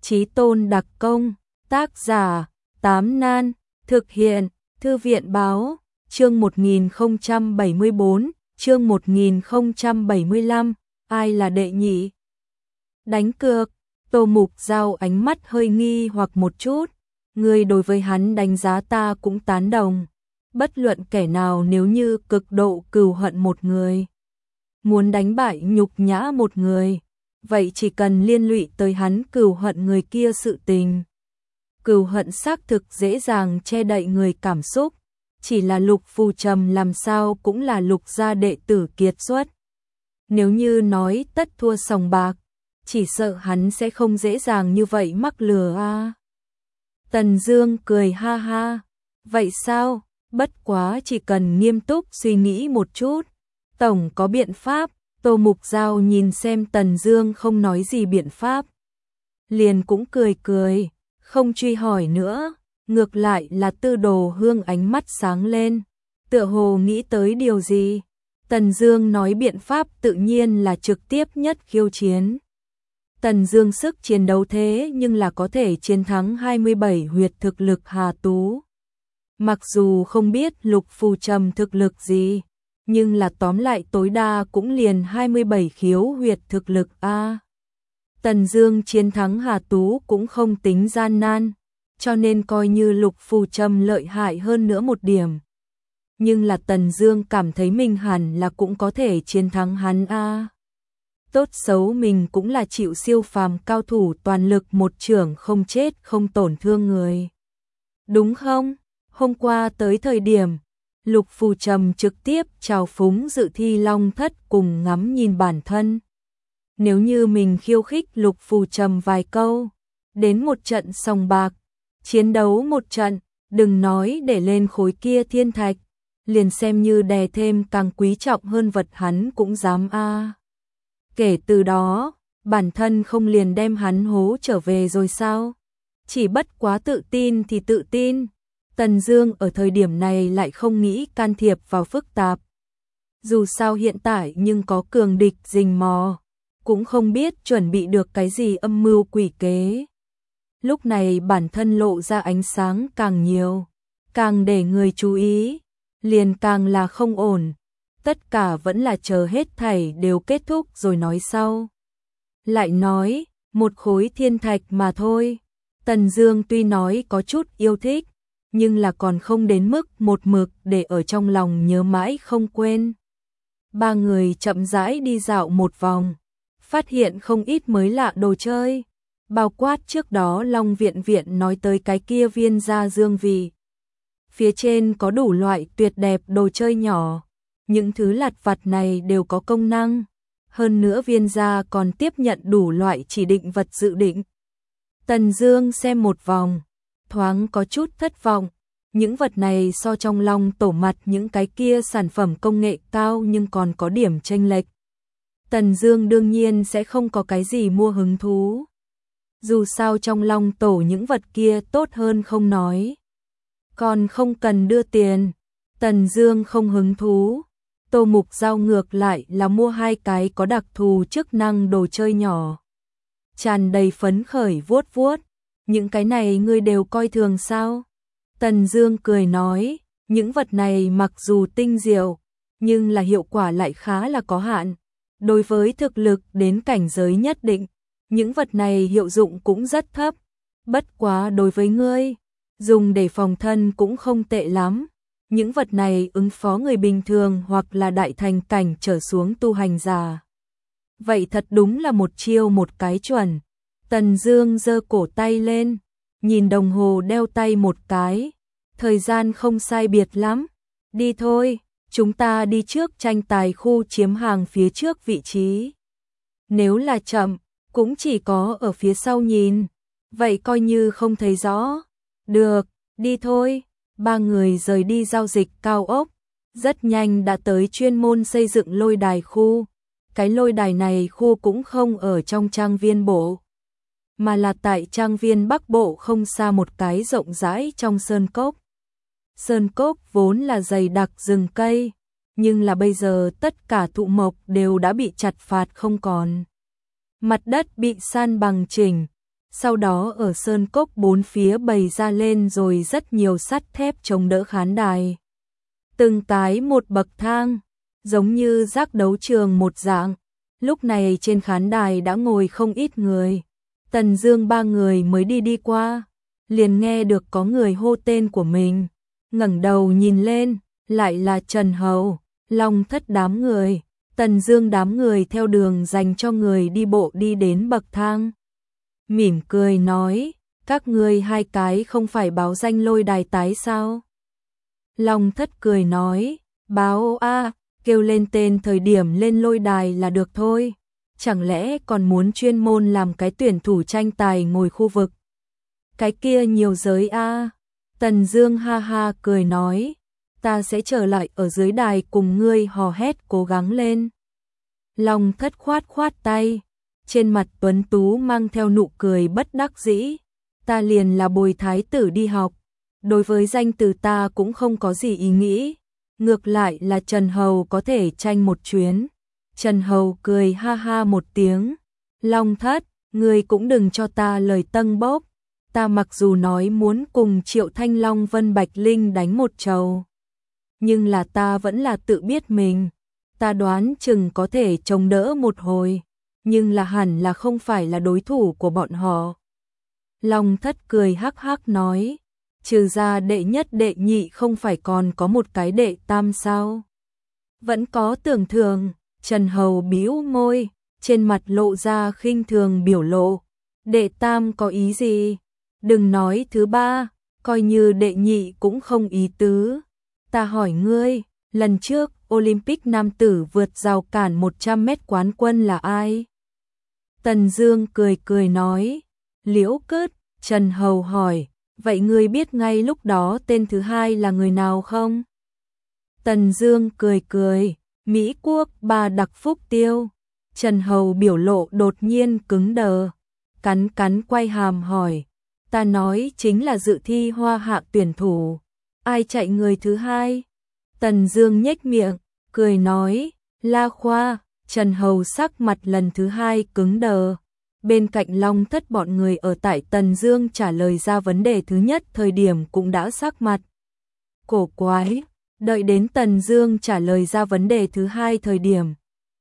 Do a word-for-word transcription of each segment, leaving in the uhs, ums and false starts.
Chí tôn đặc công, tác giả, Tám Nan, thực hiện, Thư viện báo, chương một nghìn không trăm bảy mươi bốn, chương một nghìn không trăm bảy mươi lăm, ai là đệ nhị? Đánh cược, Tô Mục Giao ánh mắt hơi nghi hoặc một chút, người đối với hắn đánh giá ta cũng tán đồng. Bất luận kẻ nào nếu như cực độ cừu hận một người, muốn đánh bại nhục nhã một người, vậy chỉ cần liên lụy tới hắn cừu hận người kia sự tình. Cừu hận xác thực dễ dàng che đậy người cảm xúc, chỉ là Lục Phù Trầm làm sao cũng là Lục gia đệ tử kiệt xuất. Nếu như nói tất thua sòng bạc, chỉ sợ hắn sẽ không dễ dàng như vậy mắc lừa a. À. Tần Dương cười ha ha, vậy sao? Bất quá chỉ cần nghiêm túc suy nghĩ một chút, tổng có biện pháp. Tô Mục Giao nhìn xem Tần Dương không nói gì biện pháp, liền cũng cười cười, không truy hỏi nữa, ngược lại là Tư Đồ Hương ánh mắt sáng lên, tựa hồ nghĩ tới điều gì. Tần Dương nói biện pháp tự nhiên là trực tiếp nhất khiêu chiến. Tần Dương sức chiến đấu thế nhưng là có thể chiến thắng hai mươi bảy huyệt thực lực Hà Tú. Mặc dù không biết Lục Phù Trầm thực lực gì, nhưng là tóm lại tối đa cũng liền hai mươi bảy khiếu huyệt thực lực a. Tần Dương chiến thắng Hà Tú cũng không tính gian nan, cho nên coi như Lục Phù Trầm lợi hại hơn nữa một điểm. Nhưng là Tần Dương cảm thấy mình hẳn là cũng có thể chiến thắng hắn a. Tốt xấu mình cũng là chịu siêu phàm cao thủ toàn lực một chưởng không chết không tổn thương người. Đúng không? Hôm qua tới thời điểm Lục Phù Trầm trực tiếp chào phúng Dự Thi Long Thất cùng ngắm nhìn bản thân. Nếu như mình khiêu khích Lục Phù Trầm vài câu, đến một trận sòng bạc, chiến đấu một trận, đừng nói để lên khối kia thiên thạch, liền xem như đè thêm càng quý trọng hơn vật hắn cũng dám a. À. Kể từ đó, bản thân không liền đem hắn hố trở về rồi sao? Chỉ bất quá tự tin thì tự tin. Tần Dương ở thời điểm này lại không nghĩ can thiệp vào phức tạp. Dù sao hiện tại nhưng có cường địch rình mò, cũng không biết chuẩn bị được cái gì âm mưu quỷ kế. Lúc này bản thân lộ ra ánh sáng càng nhiều, càng để người chú ý, liền càng là không ổn. Tất cả vẫn là chờ hết thảy đều kết thúc rồi nói sau. Lại nói, một khối thiên thạch mà thôi. Tần Dương tuy nói có chút yêu thích, nhưng là còn không đến mức một mực để ở trong lòng nhớ mãi không quên. Ba người chậm rãi đi dạo một vòng, phát hiện không ít mới lạ đồ chơi, bao quát trước đó Long Viện Viện nói tới cái kia viên gia dương vị. Phía trên có đủ loại tuyệt đẹp đồ chơi nhỏ, những thứ lặt vặt này đều có công năng, hơn nữa viên gia còn tiếp nhận đủ loại chỉ định vật dự định. Tần Dương xem một vòng, thoáng có chút thất vọng, những vật này so trong Long tổ mặt những cái kia sản phẩm công nghệ cao nhưng còn có điểm chênh lệch. Tần Dương đương nhiên sẽ không có cái gì mua hứng thú. Dù sao trong Long tổ những vật kia tốt hơn không nói, còn không cần đưa tiền. Tần Dương không hứng thú. Tô Mục Giao ngược lại là mua hai cái có đặc thù chức năng đồ chơi nhỏ, tràn đầy phấn khởi vuốt vuốt. Những cái này ngươi đều coi thường sao? Tần Dương cười nói, những vật này mặc dù tinh diệu, nhưng là hiệu quả lại khá là có hạn. Đối với thực lực đến cảnh giới nhất định, những vật này hiệu dụng cũng rất thấp. Bất quá đối với ngươi, dùng để phòng thân cũng không tệ lắm. Những vật này ứng phó người bình thường hoặc là đại thành cảnh trở xuống tu hành giả. Vậy thật đúng là một chiêu một cái chuẩn. Tần Dương giơ cổ tay lên, nhìn đồng hồ đeo tay một cái, thời gian không sai biệt lắm. Đi thôi, chúng ta đi trước tranh tài khu chiếm hàng phía trước vị trí. Nếu là chậm, cũng chỉ có ở phía sau nhìn, vậy coi như không thấy rõ. Được, đi thôi. Ba người rời đi giao dịch cao ốc, rất nhanh đã tới chuyên môn xây dựng lôi đài khu. Cái lôi đài này khu cũng không ở trong trang viên bộ, mà là tại trang viên Bắc Bộ không xa một cái rộng rãi trong sơn cốc. Sơn cốc vốn là dày đặc rừng cây, nhưng là bây giờ tất cả thụ mộc đều đã bị chặt phạt không còn. Mặt đất bị san bằng chỉnh, sau đó ở sơn cốc bốn phía bày ra lên rồi rất nhiều sắt thép chống đỡ khán đài. Từng cái một bậc thang, giống như giác đấu trường một dạng. Lúc này trên khán đài đã ngồi không ít người. Tần Dương ba người mới đi đi qua, liền nghe được có người hô tên của mình. Ngẩng đầu nhìn lên, lại là Trần Hầu, Long Thất đám người. Tần Dương đám người theo đường dành cho người đi bộ đi đến bậc thang. Mỉm cười nói, các ngươi hai cái không phải báo danh lôi đài tái sao? Long Thất cười nói, báo a, kêu lên tên thời điểm lên lôi đài là được thôi. Chẳng lẽ còn muốn chuyên môn làm cái tuyển thủ tranh tài ngồi khu vực? Cái kia nhiều giới a. Tần Dương ha ha cười nói, ta sẽ trở lại ở dưới đài cùng ngươi hò hét cố gắng lên. Long Thất khoát khoát tay, trên mặt tuấn tú mang theo nụ cười bất đắc dĩ, ta liền là bồi thái tử đi học, đối với danh từ ta cũng không có gì ý nghĩ, ngược lại là Trần Hầu có thể tranh một chuyến. Trần Hầu cười ha ha một tiếng, Long Thất, ngươi cũng đừng cho ta lời tâng bốc, ta mặc dù nói muốn cùng Triệu Thanh Long Vân Bạch Linh đánh một trầu, nhưng là ta vẫn là tự biết mình, ta đoán chừng có thể chống đỡ một hồi, nhưng là hẳn là không phải là đối thủ của bọn họ. Long Thất cười hắc hắc nói, trừ ra đệ nhất đệ nhị không phải còn có một cái đệ tam sao? Vẫn có tưởng thường. Trần Hầu bĩu môi, trên mặt lộ ra khinh thường biểu lộ. Đệ tam có ý gì? Đừng nói thứ ba, coi như đệ nhị cũng không ý tứ. Ta hỏi ngươi, lần trước Olympic nam tử vượt rào cản một trăm mét quán quân là ai? Tần Dương cười cười nói, Liễu Cứt. Trần Hầu hỏi, vậy ngươi biết ngay lúc đó tên thứ hai là người nào không? Tần Dương cười cười, Mỹ Quốc ba đặc phúc tiêu. Trần Hầu biểu lộ đột nhiên cứng đờ, cắn cắn quay hàm hỏi, ta nói chính là dự thi hoa hạng tuyển thủ, ai chạy người thứ hai? Tần Dương nhếch miệng, cười nói, La Khoa. Trần Hầu sắc mặt lần thứ hai cứng đờ. Bên cạnh Long Thất bọn người ở tại Tần Dương trả lời ra vấn đề thứ nhất thời điểm cũng đã sắc mặt cổ quái. Đợi đến Tần Dương trả lời ra vấn đề thứ hai thời điểm,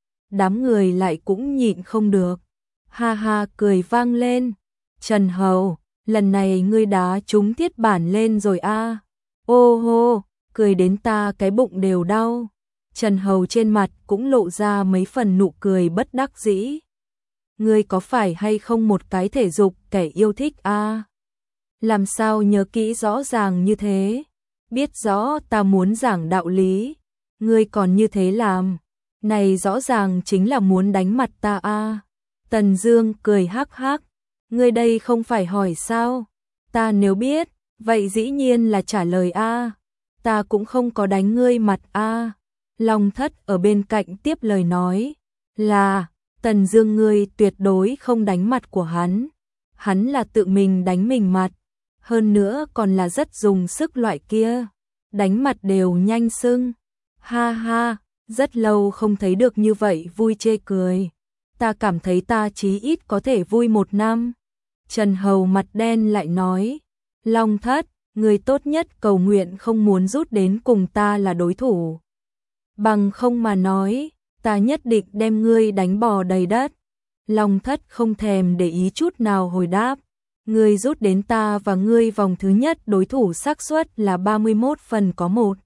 đám người lại cũng nhịn không được, ha ha cười vang lên. Trần Hầu, lần này ngươi đá trúng thiết bản lên rồi a. Ô hô, cười đến ta cái bụng đều đau. Trần Hầu trên mặt cũng lộ ra mấy phần nụ cười bất đắc dĩ. Ngươi có phải hay không một cái thể dục kẻ yêu thích a? Làm sao nhớ kỹ rõ ràng như thế? Biết rõ ta muốn giảng đạo lý, ngươi còn như thế làm, này rõ ràng chính là muốn đánh mặt ta a. Tần Dương cười hắc hắc, ngươi đây không phải hỏi sao? Ta nếu biết, vậy dĩ nhiên là trả lời a. Ta cũng không có đánh ngươi mặt a. Long Thất ở bên cạnh tiếp lời nói, là Tần Dương ngươi tuyệt đối không đánh mặt của hắn, hắn là tự mình đánh mình mặt. Hơn nữa còn là rất dùng sức loại kia, đánh mặt đều nhanh sưng. Ha ha, rất lâu không thấy được như vậy vui chê cười. Ta cảm thấy ta chí ít có thể vui một năm. Trần Hầu mặt đen lại nói, Long Thất, người tốt nhất cầu nguyện không muốn rút đến cùng ta là đối thủ. Bằng không mà nói, ta nhất định đem ngươi đánh bò đầy đất. Long Thất không thèm để ý chút nào hồi đáp. Ngươi rút đến ta và ngươi vòng thứ nhất đối thủ xác suất là ba mươi mốt phần có một.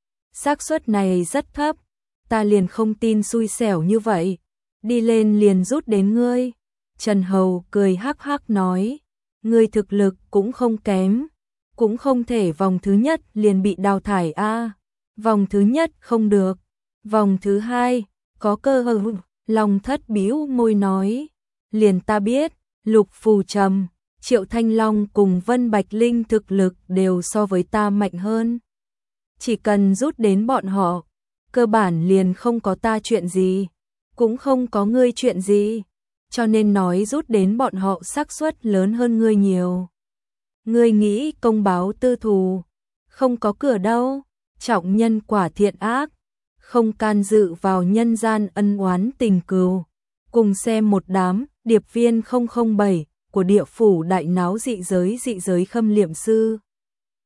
Xác suất này rất thấp, ta liền không tin xui xẻo như vậy, đi lên liền rút đến ngươi. Trần Hầu cười hắc hắc nói, ngươi thực lực cũng không kém, cũng không thể vòng thứ nhất liền bị đào thải a. Vòng thứ nhất không được, vòng thứ hai có cơ hội. Long Thất bĩu môi nói, liền ta biết, Lục Phù Trầm, Triệu Thanh Long cùng Vân Bạch Linh thực lực đều so với ta mạnh hơn. Chỉ cần rút đến bọn họ, cơ bản liền không có ta chuyện gì, cũng không có ngươi chuyện gì, cho nên nói rút đến bọn họ xác suất lớn hơn ngươi nhiều. Ngươi nghĩ công báo tư thù, không có cửa đâu, trọng nhân quả thiện ác, không can dự vào nhân gian ân oán tình cừu. Cùng xem một đám điệp viên không không bảy của địa phủ đại náo dị giới dị giới khâm liệm sư.